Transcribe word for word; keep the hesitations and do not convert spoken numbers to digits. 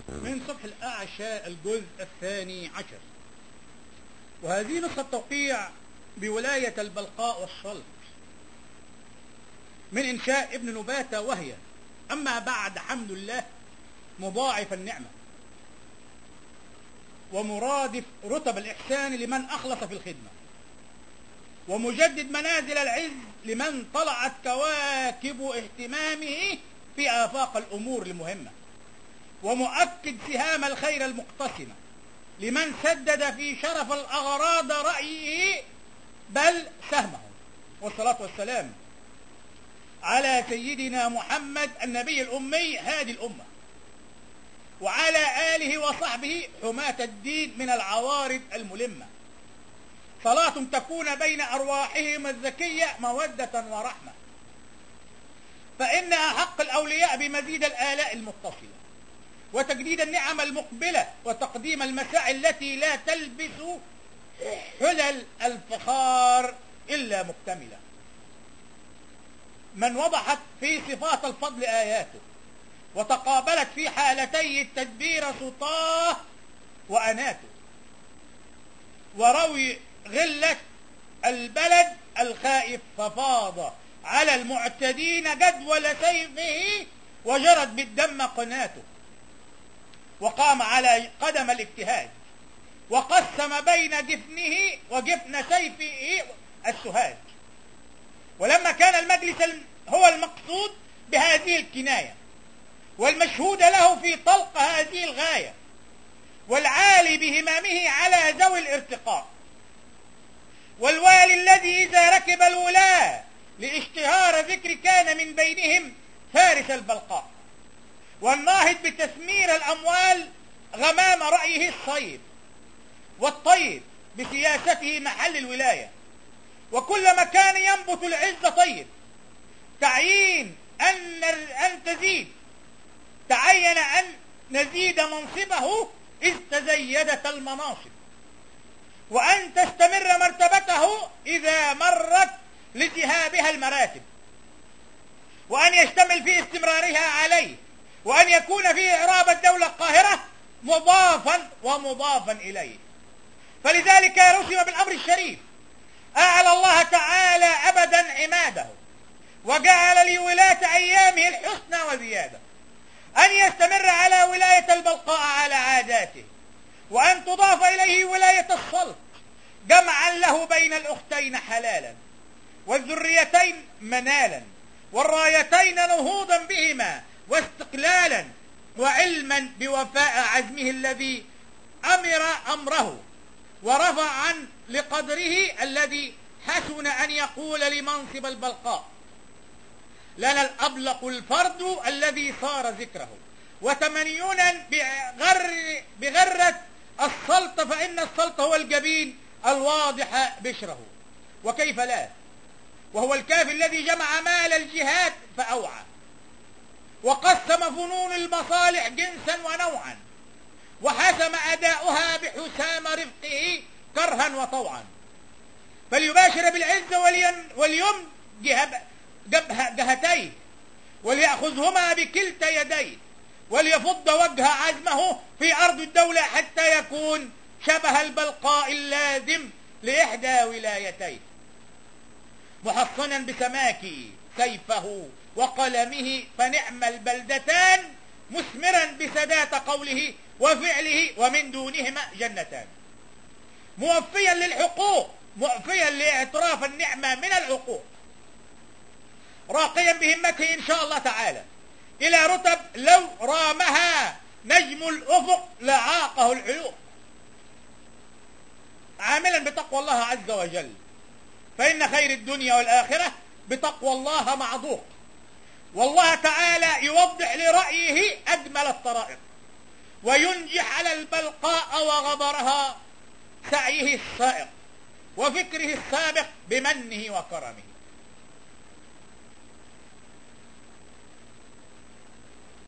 من صبح الأعشى الجزء الثاني عشر. وهذه نسخة توقيع بولاية البلقاء والسلط من إنشاء ابن نباتة، وهي: أما بعد، حمد الله مضاعف النعمة ومرادف رتب الإحسان لمن أخلص في الخدمة، ومجدد منازل العز لمن طلعت كواكب اهتمامه في آفاق الأمور المهمة، ومؤكد سهام الخير المقتسمة لمن سدد في شرف الأغراض رأيه بل سهمه. والصلاة والسلام على سيدنا محمد النبي الأمي هادي الأمة، وعلى آله وصحبه حماة الدين من العوارض الملمة، صلاة تكون بين أرواحهم الزكية مودة ورحمة، فإن أحق الأولياء بمزيد الآلاء المتصلة وتجديد النعم المقبلة وتقديم المساعي التي لا تلبس حلل الفخار إلا مكتملة، من وضحت في صفات الفضل آياته وتقابلت في حالتي التدبير سطاه وأناته، وروي غلة البلد الخائف ففاض على المعتدين جدول سيفه وجرت بالدم قناته، وقام على قدم الاجتهاد وقسم بين جفنه وجفن سيفه السهاد. ولما كان المجلس هو المقصود بهذه الكناية والمشهود له في طلق هذه الغاية والعالي بهمامه على ذوي الارتقاء، والوالي الذي إذا ركب الولاة لاشتهار ذكر كان من بينهم فارس البلقاء، والناهض بتثمير الأموال غمام رأيه الصيب، والطيب بسياسته محل الولاية، وكل مكان ينبت العز طيب، تعيين أن أن تزيد تعين أن نزيد منصبه إذ تزيدت المناصب، وأن تستمر مرتبته إذا مرت لذهابها المراتب، وأن يشتمل في استمرارها عليه، وأن يكون في إعراب الدولة القاهرة مضافا ومضافا إليه. فلذلك رسم بالأمر الشريف، أعلى الله تعالى أبدا عماده، وجعل لولاة أيامه الحسنى وزيادة، أن يستمر على ولاية البلقاء على عاداته، وأن تضاف إليه ولاية السلط جمعا له بين الأختين حلالا، والذريتين منالا، والرايتين نهوضا بهما واستقلالا، وعلما بوفاء عزمه الذي أمر أمره ورفع عن لقدره الذي حسن أن يقول لمنصب البلقاء: لنا الأبلق الفرد الذي صار ذكره، وتمنينا بغر بغرة السلط، فإن السلط هو الجبين الواضح بشره، وكيف لا، وهو الكافي الذي جمع مال الجهاد فأوعى، وقسم فنون المصالح جنسا ونوعا، وحسم أداؤها بحسام رفقه كرها وطوعا، فليباشر بالعز واليمن جبه جهتيه، وليأخذهما بكلتا يديه، وليفض وجه عزمه في أرض الدولة حتى يكون شبه البلقاء اللازم لإحدى ولايتيه، محصنا بسماك سيفه وقلمه، فنعم البلدتان، مثمرا بسدات قوله وفعله، ومن دونهما جنتان، موفيا للحقوق مؤفيا لاعتراف النعمة من العقوق، راقيا بهمته إن شاء الله تعالى إلى رتب لو رامها نجم الأفق لعاقه العيوق، عاملا بتقوى الله عز وجل، فإن خير الدنيا والآخرة بتقوى الله معضوق، والله تعالى يوضح لرأيه أجمل الطرائق، وينجح على البلقاء وغبرها سعيه السائق وفكره السابق بمنه وكرمه.